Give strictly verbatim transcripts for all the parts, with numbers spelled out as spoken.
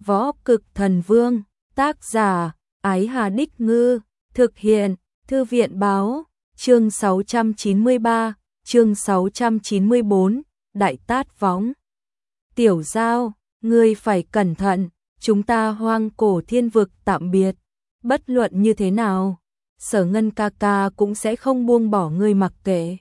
Võ Cực Thần Vương, tác giả, Ái Hà Đích Ngư, thực hiện, Thư viện Báo, chương sáu trăm chín mươi ba, chương sáu trăm chín mươi bốn, Đại Tát Võng. Tiểu Giao, ngươi phải cẩn thận, chúng ta Hoang Cổ Thiên Vực tạm biệt. Bất luận như thế nào, Sở Ngân ca ca cũng sẽ không buông bỏ ngươi mặc kệ.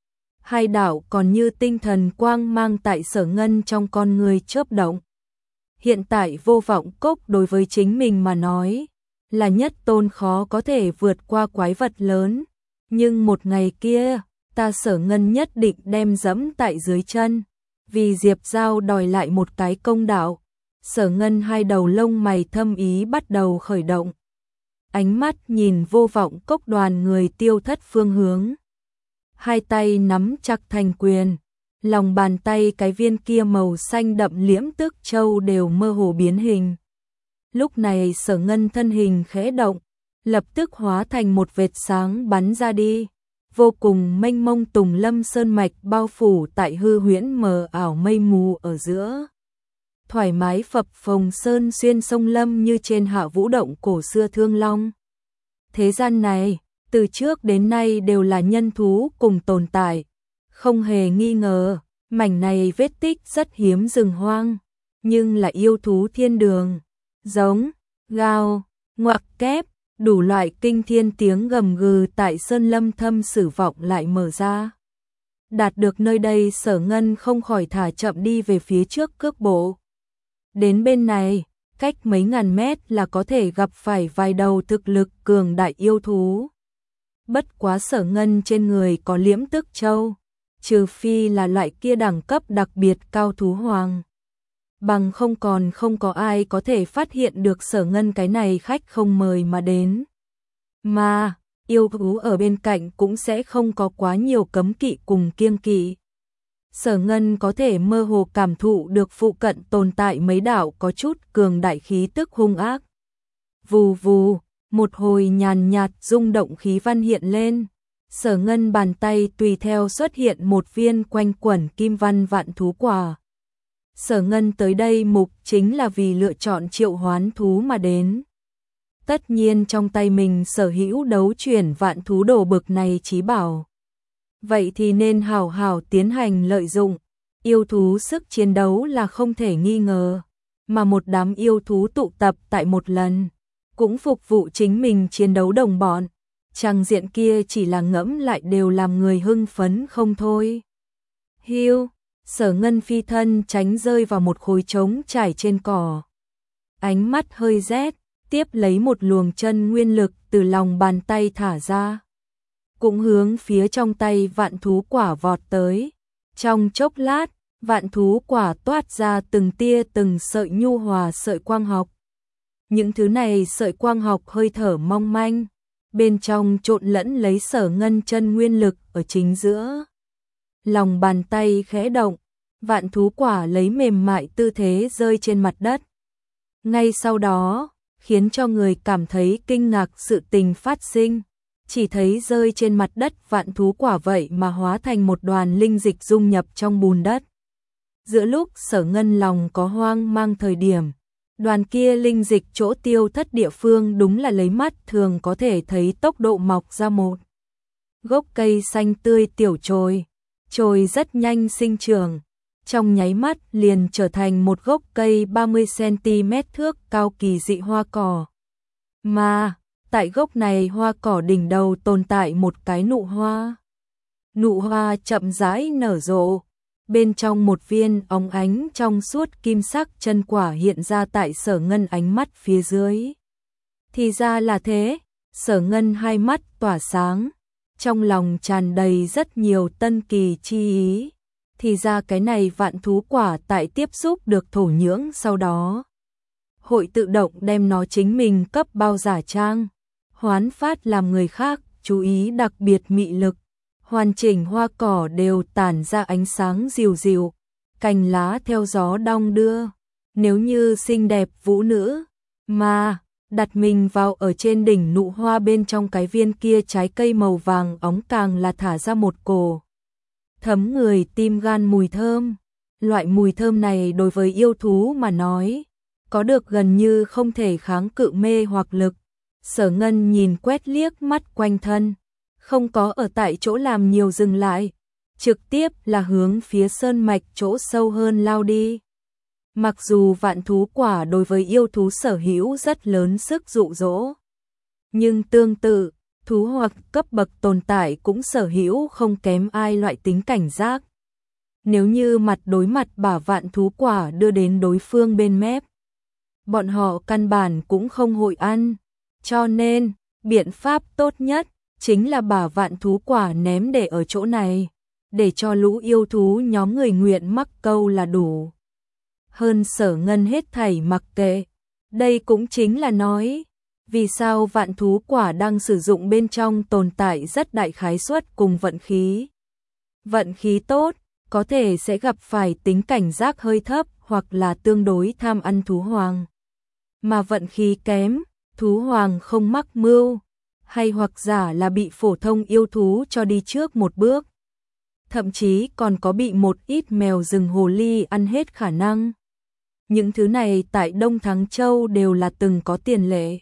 Hai đạo còn như tinh thần quang mang tại Sở Ngân trong con người chớp động. Hiện tại Vô Vọng Cốc đối với chính mình mà nói, là nhất tôn khó có thể vượt qua quái vật lớn. Nhưng một ngày kia, ta Sở Ngân nhất định đem dẫm tại dưới chân. Vì Diệp Giao đòi lại một cái công đạo, Sở Ngân hai đầu lông mày thâm ý bắt đầu khởi động. Ánh mắt nhìn Vô Vọng Cốc đoàn người tiêu thất phương hướng. Hai tay nắm chặt thành quyền, lòng bàn tay cái viên kia màu xanh đậm liễm tức châu đều mơ hồ biến hình. Lúc này Sở Ngân thân hình khẽ động, lập tức hóa thành một vệt sáng bắn ra đi, vô cùng mênh mông tùng lâm sơn mạch bao phủ tại hư huyễn mờ ảo mây mù ở giữa. Thoải mái phập phồng sơn xuyên sông lâm như trên Hạ Vũ Động cổ xưa Thương Long. Thế gian này, từ trước đến nay đều là nhân thú cùng tồn tại. Không hề nghi ngờ, mảnh này vết tích rất hiếm rừng hoang, nhưng là yêu thú thiên đường. Giống, gào, ngoặc kép, đủ loại kinh thiên tiếng gầm gừ tại sơn lâm thâm sử vọng lại mở ra. Đạt được nơi đây Sở Ngân không khỏi thả chậm đi về phía trước cước bộ. Đến bên này, cách mấy ngàn mét là có thể gặp phải vài đầu thực lực cường đại yêu thú. Bất quá Sở Ngân trên người có liễm tức châu, trừ phi là loại kia đẳng cấp đặc biệt cao thú hoàng. Bằng không còn không có ai có thể phát hiện được Sở Ngân cái này khách không mời mà đến. Mà, yêu thú ở bên cạnh cũng sẽ không có quá nhiều cấm kỵ cùng kiêng kỵ. Sở Ngân có thể mơ hồ cảm thụ được phụ cận tồn tại mấy đạo có chút cường đại khí tức hung ác. Vù vù, một hồi nhàn nhạt rung động khí văn hiện lên. Sở Ngân bàn tay tùy theo xuất hiện một viên quanh quẩn kim văn vạn thú quả. Sở Ngân tới đây mục chính là vì lựa chọn triệu hoán thú mà đến. Tất nhiên trong tay mình sở hữu đấu chuyển vạn thú đồ bực này chí bảo. Vậy thì nên hào hào tiến hành lợi dụng. Yêu thú sức chiến đấu là không thể nghi ngờ. Mà một đám yêu thú tụ tập tại một lần, cũng phục vụ chính mình chiến đấu đồng bọn. Trang diện kia chỉ là ngẫm lại đều làm người hưng phấn không thôi. Hiu, Sở Ngân phi thân tránh rơi vào một khối trống trải trên cỏ. Ánh mắt hơi rét, tiếp lấy một luồng chân nguyên lực từ lòng bàn tay thả ra. Cũng hướng phía trong tay vạn thú quả vọt tới. Trong chốc lát, vạn thú quả toát ra từng tia từng sợi nhu hòa sợi quang học. Những thứ này sợi quang học hơi thở mong manh, bên trong trộn lẫn lấy Sở Ngân chân nguyên lực ở chính giữa. Lòng bàn tay khẽ động, vạn thú quả lấy mềm mại tư thế rơi trên mặt đất. Ngay sau đó, khiến cho người cảm thấy kinh ngạc sự tình phát sinh. Chỉ thấy rơi trên mặt đất vạn thú quả vậy mà hóa thành một đoàn linh dịch dung nhập trong bùn đất. Giữa lúc Sở Ngân lòng có hoang mang thời điểm, đoàn kia linh dịch chỗ tiêu thất địa phương đúng là lấy mắt thường có thể thấy tốc độ mọc ra một gốc cây xanh tươi tiểu chồi. Chồi rất nhanh sinh trưởng, trong nháy mắt liền trở thành một gốc cây ba mươi xăng-ti-mét thước cao kỳ dị hoa cỏ. Mà, tại gốc này hoa cỏ đỉnh đầu tồn tại một cái nụ hoa. Nụ hoa chậm rãi nở rộ, bên trong một viên óng ánh trong suốt kim sắc chân quả hiện ra tại Sở Ngân ánh mắt phía dưới. Thì ra là thế, Sở Ngân hai mắt tỏa sáng, trong lòng tràn đầy rất nhiều tân kỳ chi ý. Thì ra cái này vạn thú quả tại tiếp xúc được thổ nhưỡng sau đó, hội tự động đem nó chính mình cấp bao giả trang, hoán phát làm người khác chú ý đặc biệt mị lực. Hoàn chỉnh hoa cỏ đều tản ra ánh sáng dịu dịu, cành lá theo gió đong đưa, nếu như xinh đẹp vũ nữ. Mà, đặt mình vào ở trên đỉnh nụ hoa bên trong cái viên kia trái cây màu vàng óng càng là thả ra một cổ thấm người tim gan mùi thơm. Loại mùi thơm này đối với yêu thú mà nói, có được gần như không thể kháng cự mê hoặc lực. Sở Ngân nhìn quét liếc mắt quanh thân, không có ở tại chỗ làm nhiều dừng lại, trực tiếp là hướng phía sơn mạch chỗ sâu hơn lao đi. Mặc dù vạn thú quả đối với yêu thú sở hữu rất lớn sức dụ dỗ, nhưng tương tự, thú hoặc cấp bậc tồn tại cũng sở hữu không kém ai loại tính cảnh giác. Nếu như mặt đối mặt bả vạn thú quả đưa đến đối phương bên mép, bọn họ căn bản cũng không hội ăn. Cho nên, biện pháp tốt nhất chính là bả vạn thú quả ném để ở chỗ này, để cho lũ yêu thú nhóm người nguyện mắc câu là đủ. Hơn Sở Ngân hết thảy mặc kệ. Đây cũng chính là nói, vì sao vạn thú quả đang sử dụng bên trong tồn tại rất đại khái suất cùng vận khí. Vận khí tốt, có thể sẽ gặp phải tính cảnh giác hơi thấp hoặc là tương đối tham ăn thú hoàng. Mà vận khí kém, thú hoàng không mắc mưu, hay hoặc giả là bị phổ thông yêu thú cho đi trước một bước. Thậm chí còn có bị một ít mèo rừng hồ ly ăn hết khả năng. Những thứ này tại Đông Thắng Châu đều là từng có tiền lệ.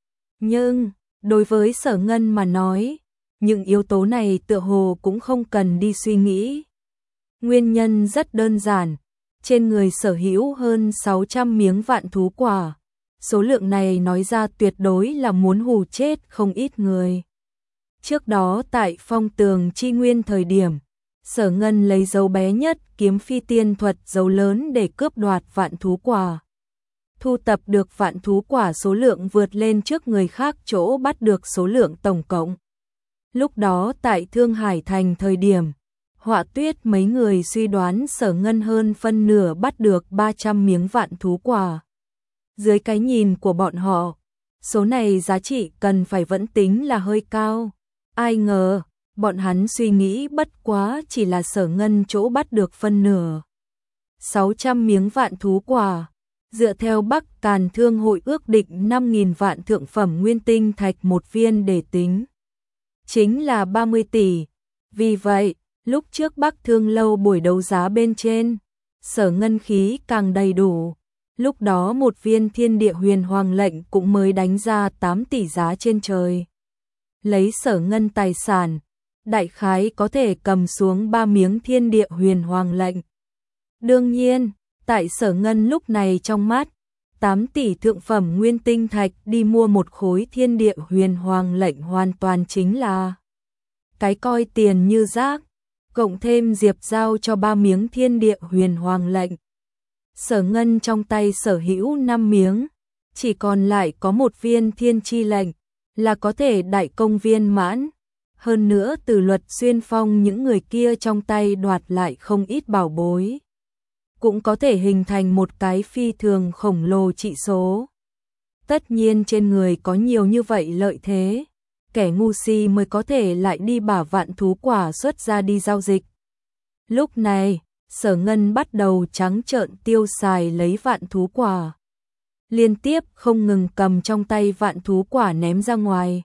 Nhưng, đối với Sở Ngân mà nói, những yếu tố này tựa hồ cũng không cần đi suy nghĩ. Nguyên nhân rất đơn giản, trên người sở hữu hơn sáu trăm miếng vạn thú quả. Số lượng này nói ra tuyệt đối là muốn hù chết không ít người. Trước đó tại Phong Tường Chi Nguyên thời điểm, Sở Ngân lấy dấu bé nhất kiếm phi tiên thuật dấu lớn để cướp đoạt vạn thú quả. Thu tập được vạn thú quả số lượng vượt lên trước người khác chỗ bắt được số lượng tổng cộng. Lúc đó tại Thương Hải Thành thời điểm, Họa Tuyết mấy người suy đoán Sở Ngân hơn phân nửa bắt được ba trăm miếng vạn thú quả. Dưới cái nhìn của bọn họ, số này giá trị cần phải vẫn tính là hơi cao. Ai ngờ, bọn hắn suy nghĩ bất quá chỉ là Sở Ngân chỗ bắt được phân nửa. sáu trăm miếng vạn thú quả, dựa theo Bắc Càn Thương hội ước định năm nghìn vạn thượng phẩm nguyên tinh thạch một viên để tính. Chính là ba mươi tỷ. Vì vậy, lúc trước Bắc Thương lâu buổi đấu giá bên trên, Sở Ngân khí càng đầy đủ. Lúc đó một viên thiên địa huyền hoàng lệnh cũng mới đánh ra tám tỷ giá trên trời. Lấy Sở Ngân tài sản, đại khái có thể cầm xuống ba miếng thiên địa huyền hoàng lệnh. Đương nhiên, tại Sở Ngân lúc này trong mắt, tám tỷ thượng phẩm nguyên tinh thạch đi mua một khối thiên địa huyền hoàng lệnh hoàn toàn chính là cái coi tiền như rác, cộng thêm Diệp giao cho ba miếng thiên địa huyền hoàng lệnh. Sở Ngân trong tay sở hữu năm miếng, chỉ còn lại có một viên thiên chi lệnh, là có thể đại công viên mãn. Hơn nữa từ Luật Xuyên Phong những người kia trong tay đoạt lại không ít bảo bối, cũng có thể hình thành một cái phi thường khổng lồ trị số. Tất nhiên trên người có nhiều như vậy lợi thế, kẻ ngu si mới có thể lại đi bả vạn thú quả xuất ra đi giao dịch. Lúc này, Sở Ngân bắt đầu trắng trợn tiêu xài lấy vạn thú quả. Liên tiếp không ngừng cầm trong tay vạn thú quả ném ra ngoài.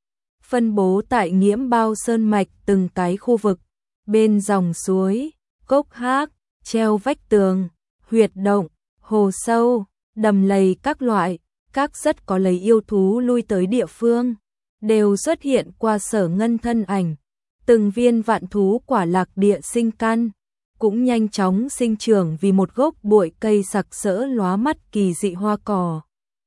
Phân bố tại Nghiễm Bao Sơn Mạch từng cái khu vực, bên dòng suối, cốc hác, treo vách tường, huyệt động, hồ sâu, đầm lầy các loại, các rất có lấy yêu thú lui tới địa phương, đều xuất hiện qua Sở Ngân thân ảnh. Từng viên vạn thú quả lạc địa sinh căn, cũng nhanh chóng sinh trưởng vì một gốc bụi cây sặc sỡ lóa mắt kỳ dị hoa cỏ.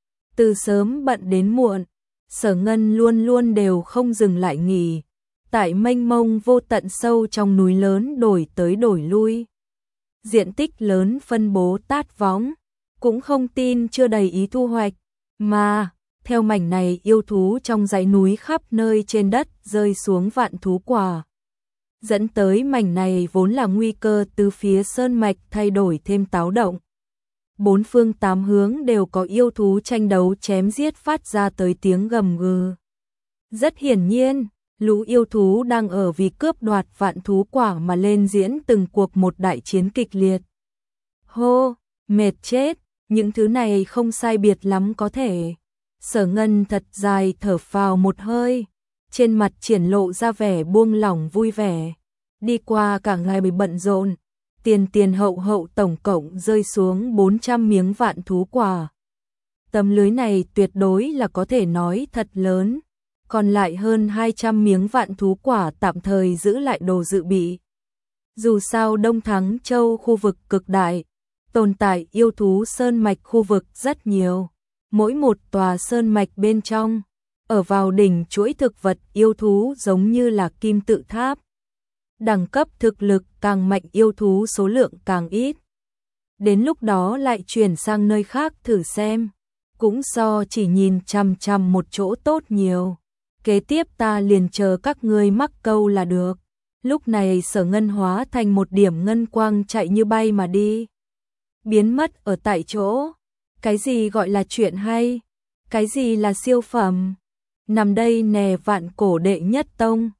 Từ sớm bận đến muộn, Sở Ngân luôn luôn đều không dừng lại nghỉ, tại mênh mông vô tận sâu trong núi lớn đổi tới đổi lui. Diện tích lớn phân bố tát võng, cũng không tin chưa đầy ý thu hoạch, mà, theo mảnh này yêu thú trong dãy núi khắp nơi trên đất rơi xuống vạn thú quả. Dẫn tới mảnh này vốn là nguy cơ từ phía sơn mạch thay đổi thêm táo động. Bốn phương tám hướng đều có yêu thú tranh đấu chém giết phát ra tới tiếng gầm gừ. Rất hiển nhiên, lũ yêu thú đang ở vì cướp đoạt vạn thú quả mà lên diễn từng cuộc một đại chiến kịch liệt. Hô, mệt chết, những thứ này không sai biệt lắm có thể. Sở Ngân thật dài thở phào một hơi, trên mặt triển lộ ra vẻ buông lỏng vui vẻ. Đi qua cả ngày bị bận rộn, tiền tiền hậu hậu tổng cộng rơi xuống bốn trăm miếng vạn thú quả. Tấm lưới này tuyệt đối là có thể nói thật lớn, còn lại hơn hai trăm miếng vạn thú quả tạm thời giữ lại đồ dự bị. Dù sao Đông Thắng Châu khu vực cực đại, tồn tại yêu thú sơn mạch khu vực rất nhiều. Mỗi một tòa sơn mạch bên trong, ở vào đỉnh chuỗi thực vật yêu thú giống như là kim tự tháp. Đẳng cấp thực lực càng mạnh yêu thú số lượng càng ít. Đến lúc đó lại chuyển sang nơi khác thử xem, cũng so chỉ nhìn chằm chằm một chỗ tốt nhiều. Kế tiếp ta liền chờ các ngươi mắc câu là được. Lúc này Sở Ngân hóa thành một điểm ngân quang chạy như bay mà đi. Biến mất ở tại chỗ. Cái gì gọi là chuyện hay? Cái gì là siêu phẩm? Nằm đây nè vạn cổ đệ nhất tông.